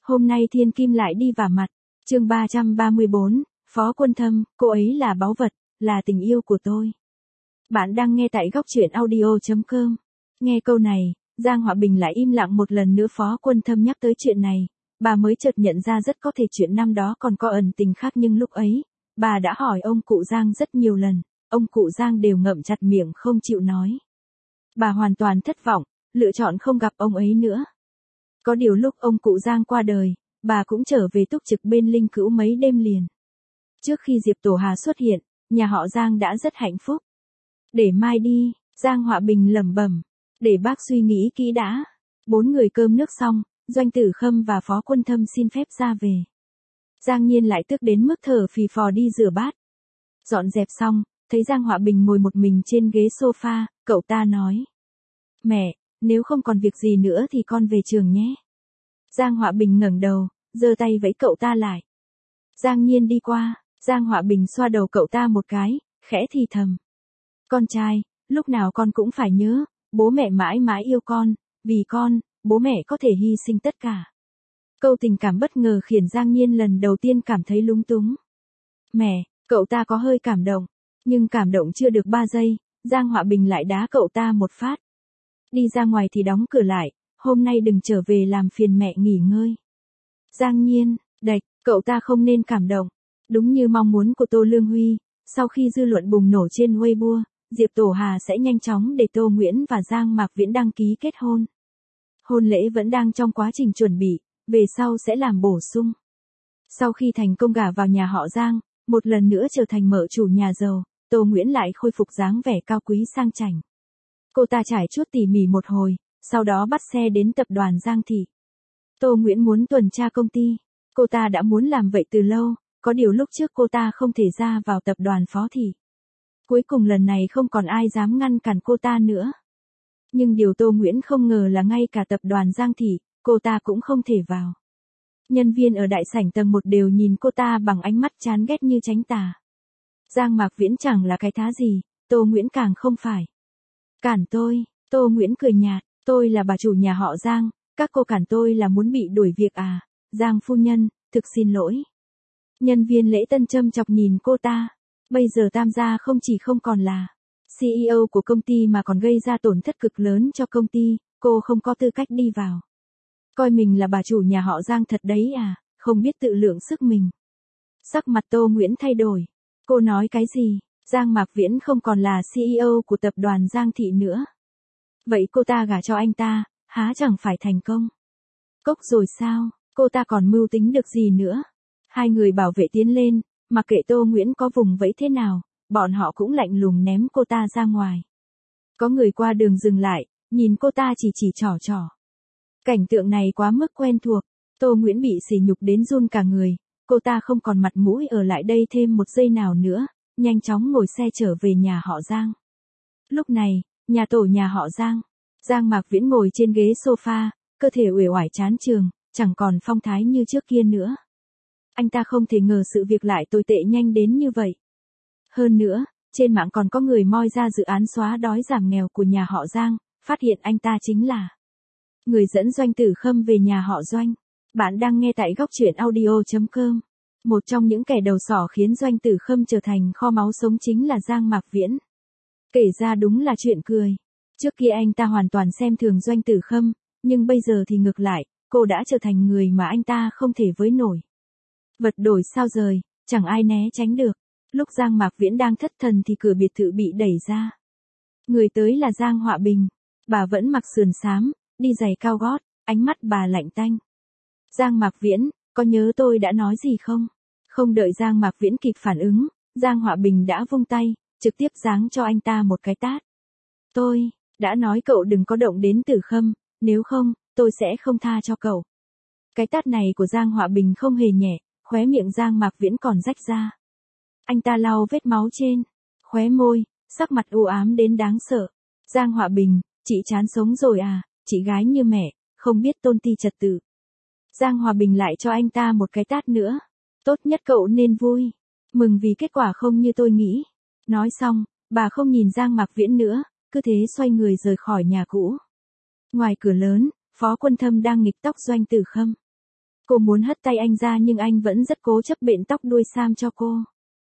Hôm nay thiên kim lại đi vả mặt. Chương 334, Phó Quân Thâm, cô ấy là báu vật, là tình yêu của tôi. Bạn đang nghe tại góc truyện audio.com. Nghe câu này, Giang Họa Bình lại im lặng một lần nữa. Phó Quân Thâm nhắc tới chuyện này, bà mới chợt nhận ra rất có thể chuyện năm đó còn có ẩn tình khác, nhưng lúc ấy, bà đã hỏi ông cụ Giang rất nhiều lần, ông cụ Giang đều ngậm chặt miệng không chịu nói. Bà hoàn toàn thất vọng, lựa chọn không gặp ông ấy nữa. Có điều lúc ông cụ Giang qua đời, bà cũng trở về túc trực bên linh cữu mấy đêm liền. Trước khi Diệp Tổ Hà xuất hiện, nhà họ Giang đã rất hạnh phúc. Để mai đi, Giang Họa Bình lẩm bẩm, để bác suy nghĩ kỹ đã. 4 người cơm nước xong, Doanh Tử Khâm và Phó Quân Thâm xin phép ra về. Giang Nhiên lại tức đến mức thở phì phò đi rửa bát. Dọn dẹp xong, thấy Giang Họa Bình ngồi một mình trên ghế sofa, cậu ta nói: Mẹ, nếu không còn việc gì nữa thì con về trường nhé. Giang Họa Bình ngẩng đầu, giơ tay vẫy cậu ta lại. Giang Nhiên đi qua, Giang Họa Bình xoa đầu cậu ta một cái, khẽ thì thầm: Con trai, lúc nào con cũng phải nhớ, bố mẹ mãi mãi yêu con, vì con, bố mẹ có thể hy sinh tất cả. Câu tình cảm bất ngờ khiến Giang Nhiên lần đầu tiên cảm thấy lúng túng. Mẹ, cậu ta có hơi cảm động, nhưng cảm động chưa được 3 giây, Giang Họa Bình lại đá cậu ta một phát. Đi ra ngoài thì đóng cửa lại, hôm nay đừng trở về làm phiền mẹ nghỉ ngơi. Giang Nhiên, đạch, cậu ta không nên cảm động. Đúng như mong muốn của Tô Lương Huy, sau khi dư luận bùng nổ trên Weibo, Diệp Tổ Hà sẽ nhanh chóng để Tô Nguyễn và Giang Mạc Viễn đăng ký kết hôn. Hôn lễ vẫn đang trong quá trình chuẩn bị, về sau sẽ làm bổ sung. Sau khi thành công gả vào nhà họ Giang, một lần nữa trở thành mợ chủ nhà giàu, Tô Nguyễn lại khôi phục dáng vẻ cao quý sang chảnh. Cô ta trải chuốt tỉ mỉ một hồi, sau đó bắt xe đến tập đoàn Giang Thị. Tô Nguyễn muốn tuần tra công ty. Cô ta đã muốn làm vậy từ lâu, có điều lúc trước cô ta không thể ra vào tập đoàn Phó Thị. Cuối cùng lần này không còn ai dám ngăn cản cô ta nữa. Nhưng điều Tô Nguyễn không ngờ là ngay cả tập đoàn Giang Thị, cô ta cũng không thể vào. Nhân viên ở đại sảnh tầng 1 đều nhìn cô ta bằng ánh mắt chán ghét như tránh tà. Giang Mạc Viễn chẳng là cái thá gì, Tô Nguyễn càng không phải. Cản tôi, Tô Nguyễn cười nhạt, tôi là bà chủ nhà họ Giang, các cô cản tôi là muốn bị đuổi việc à? Giang phu nhân, thực xin lỗi. Nhân viên lễ tân châm chọc nhìn cô ta. Bây giờ Tam gia không chỉ không còn là CEO của công ty mà còn gây ra tổn thất cực lớn cho công ty, cô không có tư cách đi vào. Coi mình là bà chủ nhà họ Giang thật đấy à, không biết tự lượng sức mình. Sắc mặt Tô Nguyễn thay đổi. Cô nói cái gì? Giang Mạc Viễn không còn là CEO của tập đoàn Giang Thị nữa. Vậy cô ta gả cho anh ta, há chẳng phải thành công? Cốc rồi sao, cô ta còn mưu tính được gì nữa? Hai người bảo vệ tiến lên, mặc kệ Tô Nguyễn có vùng vẫy thế nào, bọn họ cũng lạnh lùng ném cô ta ra ngoài. Có người qua đường dừng lại, nhìn cô ta chỉ trỏ. Cảnh tượng này quá mức quen thuộc, Tô Nguyễn bị sỉ nhục đến run cả người, cô ta không còn mặt mũi ở lại đây thêm một giây nào nữa, nhanh chóng ngồi xe trở về nhà họ Giang. Lúc này, nhà tổ nhà họ Giang, Giang Mạc Viễn ngồi trên ghế sofa, cơ thể uể oải chán chường, chẳng còn phong thái như trước kia nữa. Anh ta không thể ngờ sự việc lại tồi tệ nhanh đến như vậy. Hơn nữa, trên mạng còn có người moi ra dự án xóa đói giảm nghèo của nhà họ Giang, phát hiện anh ta chính là người dẫn Doanh Tử Khâm về nhà họ Doanh. Bạn đang nghe tại góc truyện audio.com. Một trong những kẻ đầu sỏ khiến Doanh Tử Khâm trở thành kho máu sống chính là Giang Mạc Viễn. Kể ra đúng là chuyện cười. Trước kia anh ta hoàn toàn xem thường Doanh Tử Khâm, nhưng bây giờ thì ngược lại, cô đã trở thành người mà anh ta không thể với nổi. Vật đổi sao rời, chẳng ai né tránh được. Lúc Giang Mạc Viễn đang thất thần thì cửa biệt thự bị đẩy ra. Người tới là Giang Họa Bình. Bà vẫn mặc sườn xám, đi giày cao gót, ánh mắt bà lạnh tanh. Giang Mạc Viễn, có nhớ tôi đã nói gì không? Không đợi Giang Mạc Viễn kịp phản ứng, Giang Họa Bình đã vung tay, trực tiếp giáng cho anh ta một cái tát. Tôi đã nói cậu đừng có động đến Tử Khâm, nếu không, tôi sẽ không tha cho cậu. Cái tát này của Giang Họa Bình không hề nhẹ, khóe miệng Giang Mạc Viễn còn rách ra. Anh ta lau vết máu trên khóe môi, sắc mặt u ám đến đáng sợ. Giang Họa Bình, chị chán sống rồi à, chị gái như mẹ, không biết tôn ti trật tự. Giang Hòa Bình lại cho anh ta một cái tát nữa. Tốt nhất cậu nên vui, mừng vì kết quả không như tôi nghĩ. Nói xong, bà không nhìn Giang Mạc Viễn nữa, cứ thế xoay người rời khỏi nhà cũ. Ngoài cửa lớn, Phó Quân Thâm đang nghịch tóc Doanh Tử Khâm. Cô muốn hất tay anh ra nhưng anh vẫn rất cố chấp bện tóc đuôi sam cho cô.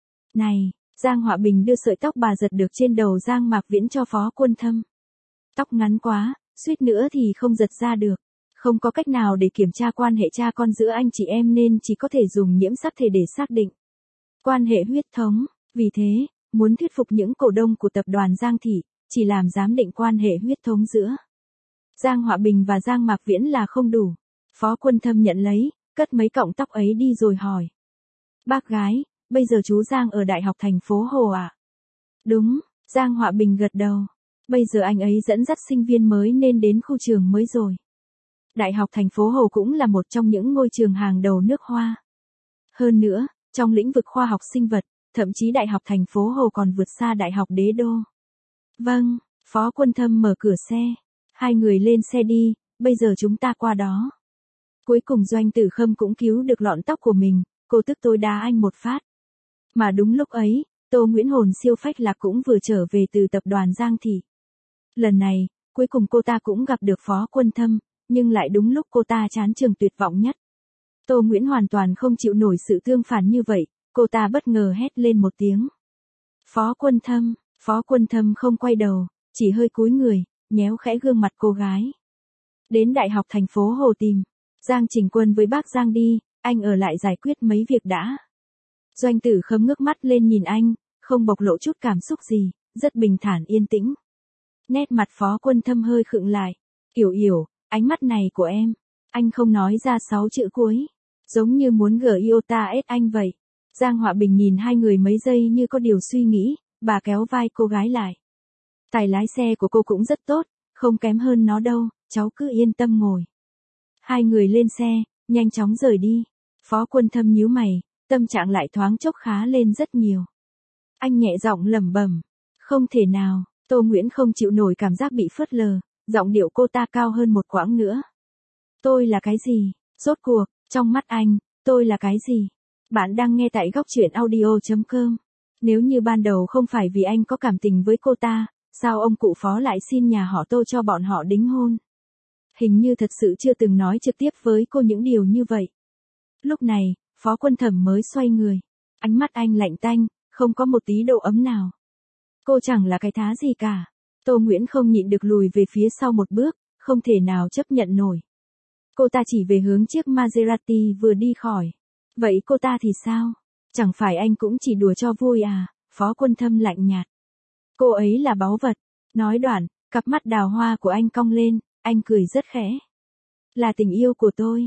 Này, Giang Họa Bình đưa sợi tóc bà giật được trên đầu Giang Mạc Viễn cho Phó Quân Thâm. Tóc ngắn quá, suýt nữa thì không giật ra được. Không có cách nào để kiểm tra quan hệ cha con giữa anh chị em nên chỉ có thể dùng nhiễm sắc thể để xác định quan hệ huyết thống. Vì thế, muốn thuyết phục những cổ đông của tập đoàn Giang Thị, chỉ làm giám định quan hệ huyết thống giữa Giang Họa Bình và Giang Mạc Viễn là không đủ. Phó Quân Thâm nhận lấy, cất mấy cọng tóc ấy đi rồi hỏi. Bác gái, bây giờ chú Giang ở Đại học thành phố Hồ à? Đúng, Giang Họa Bình gật đầu. Bây giờ anh ấy dẫn dắt sinh viên mới nên đến khu trường mới rồi. Đại học thành phố Hồ cũng là một trong những ngôi trường hàng đầu nước Hoa. Hơn nữa, trong lĩnh vực khoa học sinh vật, thậm chí Đại học thành phố Hồ còn vượt xa Đại học Đế Đô. Vâng, Phó Quân Thâm mở cửa xe. Hai người lên xe đi, bây giờ chúng ta qua đó. Cuối cùng Doanh Tử Khâm cũng cứu được lọn tóc của mình, cô tức tối đá anh một phát. Mà đúng lúc ấy, Tô Nguyễn Hồn siêu phách lạc cũng vừa trở về từ tập đoàn Giang Thị. Lần này, cuối cùng cô ta cũng gặp được Phó Quân Thâm, nhưng lại đúng lúc cô ta chán trường tuyệt vọng nhất. Tô Nguyễn hoàn toàn không chịu nổi sự tương phản như vậy, cô ta bất ngờ hét lên một tiếng. Phó Quân Thâm không quay đầu, chỉ hơi cúi người, nhéo khẽ gương mặt cô gái. Đến Đại học thành phố Hồ tìm Giang Trình Quân với bác Giang đi, anh ở lại giải quyết mấy việc đã. Doanh Tử Khâm ngước mắt lên nhìn anh, không bộc lộ chút cảm xúc gì, rất bình thản yên tĩnh. Nét mặt Phó Quân Thâm hơi khựng lại. Yểu, ánh mắt này của em. Anh không nói ra 6 chữ cuối. Giống như muốn iota ép anh vậy. Giang Họa Bình nhìn hai người mấy giây như có điều suy nghĩ, bà kéo vai cô gái lại. Tài lái xe của cô cũng rất tốt, không kém hơn nó đâu, cháu cứ yên tâm ngồi. Hai người lên xe, nhanh chóng rời đi. Phó Quân Thâm nhíu mày, tâm trạng lại thoáng chốc khá lên rất nhiều. Anh nhẹ giọng lẩm bẩm, không thể nào. Tô Nguyễn không chịu nổi cảm giác bị phớt lờ, giọng điệu cô ta cao hơn một quãng nữa. Tôi là cái gì? Rốt cuộc, trong mắt anh, tôi là cái gì? Bạn đang nghe tại góc truyện audio.com. Nếu như ban đầu không phải vì anh có cảm tình với cô ta, sao ông cụ Phó lại xin nhà họ Tô cho bọn họ đính hôn? Hình như thật sự chưa từng nói trực tiếp với cô những điều như vậy. Lúc này, Phó Quân Thâm mới xoay người. Ánh mắt anh lạnh tanh, không có một tí độ ấm nào. Cô chẳng là cái thá gì cả. Tô Nguyễn không nhịn được lùi về phía sau một bước, không thể nào chấp nhận nổi. Cô ta chỉ về hướng chiếc Maserati vừa đi khỏi. Vậy cô ta thì sao? Chẳng phải anh cũng chỉ đùa cho vui à? Phó Quân Thâm lạnh nhạt. Cô ấy là báu vật. Nói đoạn, cặp mắt đào hoa của anh cong lên, anh cười rất khẽ. Là tình yêu của tôi.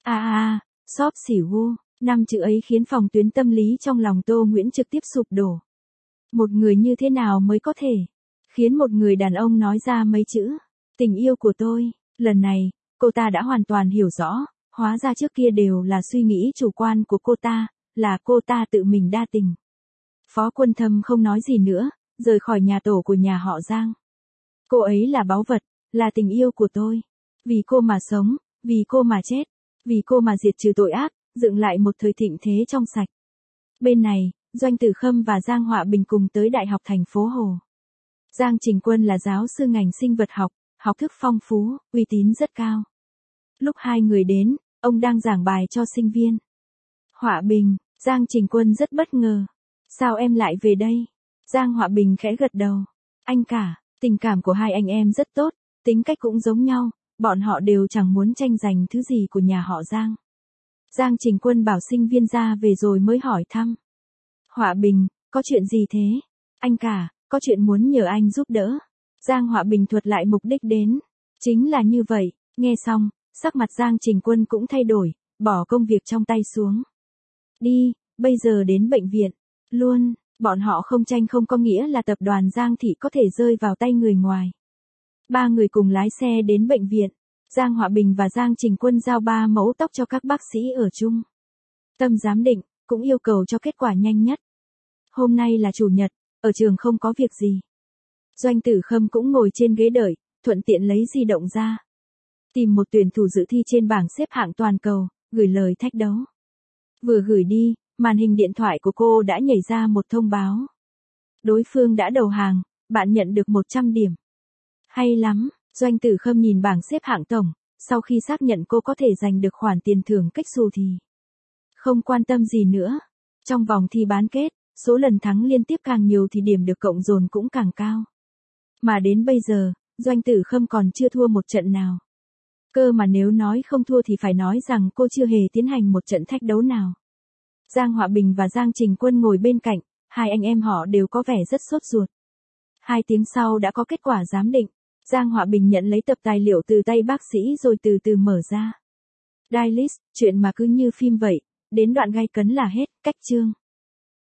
Xóp xỉu gu. 5 chữ ấy khiến phòng tuyến tâm lý trong lòng Tô Nguyễn trực tiếp sụp đổ. Một người như thế nào mới có thể khiến một người đàn ông nói ra mấy chữ tình yêu của tôi? Lần này, cô ta đã hoàn toàn hiểu rõ, hóa ra trước kia đều là suy nghĩ chủ quan của cô ta, là cô ta tự mình đa tình. Phó Quân Thâm không nói gì nữa, rời khỏi nhà tổ của nhà họ Giang. Cô ấy là báu vật, là tình yêu của tôi. Vì cô mà sống, vì cô mà chết, vì cô mà diệt trừ tội ác, dựng lại một thời thịnh thế trong sạch. Bên này, Doanh Tử Khâm và Giang Họa Bình cùng tới Đại học thành phố Hồ. Giang Trình Quân là giáo sư ngành sinh vật học, học thức phong phú, uy tín rất cao. Lúc hai người đến, ông đang giảng bài cho sinh viên. Họa Bình, Giang Trình Quân rất bất ngờ. Sao em lại về đây? Giang Họa Bình khẽ gật đầu. Anh cả, tình cảm của hai anh em rất tốt, tính cách cũng giống nhau, bọn họ đều chẳng muốn tranh giành thứ gì của nhà họ Giang. Giang Trình Quân bảo sinh viên ra về rồi mới hỏi thăm. Họa Bình, có chuyện gì thế? Anh cả, có chuyện muốn nhờ anh giúp đỡ. Giang Họa Bình thuật lại mục đích đến. Chính là như vậy, nghe xong, sắc mặt Giang Trình Quân cũng thay đổi, bỏ công việc trong tay xuống. Đi, bây giờ đến bệnh viện. Luôn, bọn họ không tranh không có nghĩa là tập đoàn Giang Thị có thể rơi vào tay người ngoài. Ba người cùng lái xe đến bệnh viện. Giang Họa Bình và Giang Trình Quân giao 3 mẫu tóc cho các bác sĩ ở chung. Tâm giám định, cũng yêu cầu cho kết quả nhanh nhất. Hôm nay là chủ nhật, ở trường không có việc gì. Doanh Tử Khâm cũng ngồi trên ghế đợi, thuận tiện lấy di động ra. Tìm một tuyển thủ dự thi trên bảng xếp hạng toàn cầu, gửi lời thách đấu. Vừa gửi đi, màn hình điện thoại của cô đã nhảy ra một thông báo. Đối phương đã đầu hàng, bạn nhận được 100 điểm. Hay lắm, Doanh Tử Khâm nhìn bảng xếp hạng tổng, Sau khi xác nhận cô có thể giành được khoản tiền thưởng cách xù thì không quan tâm gì nữa. Trong vòng thi bán kết, số lần thắng liên tiếp càng nhiều thì điểm được cộng dồn cũng càng cao. Mà đến bây giờ, Doanh Tử Khâm còn chưa thua một trận nào. Cơ mà nếu nói không thua thì phải nói rằng cô chưa hề tiến hành một trận thách đấu nào. Giang Họa Bình và Giang Trình Quân ngồi bên cạnh, hai anh em họ đều có vẻ rất sốt ruột. 2 tiếng sau đã có kết quả giám định. Giang Họa Bình nhận lấy tập tài liệu từ tay bác sĩ rồi từ từ mở ra. Dailist, chuyện mà cứ như phim vậy, đến đoạn gay cấn là hết, cách chương.